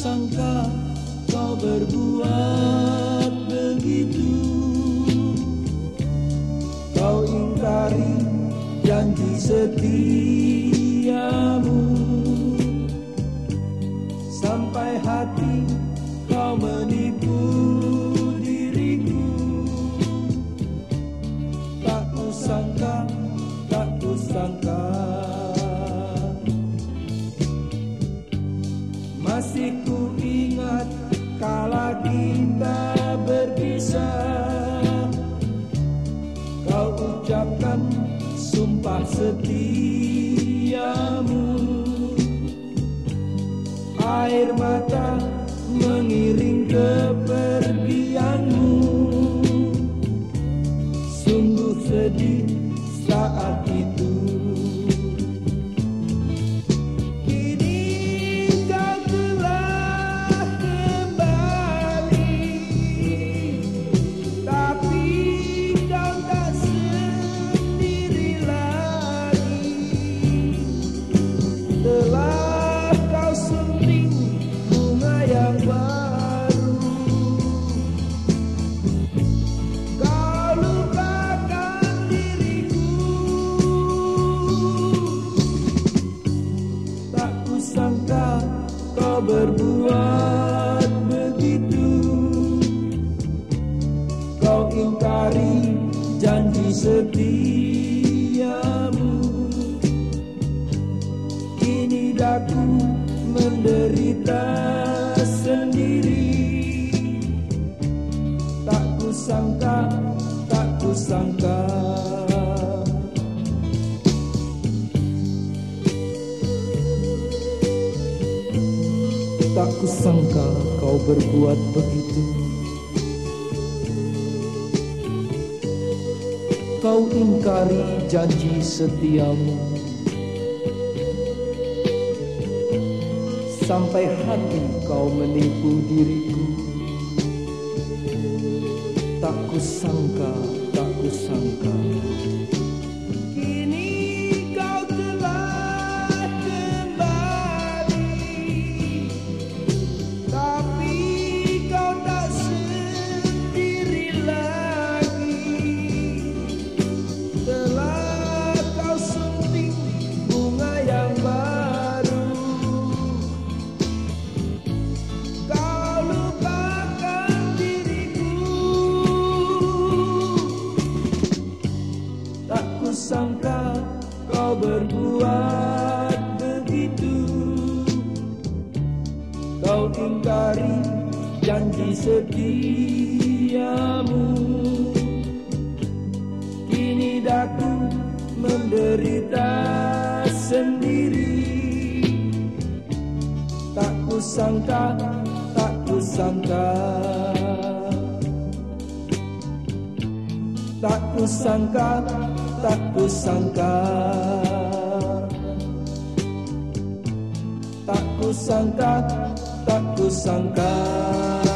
sangka kau berbuat begitu. Kau ingkari janji setiamu, sampai hati kau menipu diriku. Tak kusangka, tak kusangka. Masih ku ingat kala kita berpisah, kau ucapkan sumpah setiamu. Air mata mengiring kepergianmu. Sungguh sedih saat itu. Sangka kau berbuat begitu. Kau ingkari janji setiamu. Kini daku menderita sendiri. Tak kusangka, tak kusangka. Tak kusangka kau berbuat begitu. Kau ingkari janji setiamu, sampai hati kau menipu diriku. Tak kusangka, tak kusangka. Sangka kau berbuat begitu. Kau ingkari janji setiamu. Kini daku menderita sendiri. Tak kusangka, tak kusangka. Tak kusangka, tak kusangka. Tak kusangka, tak kusangka.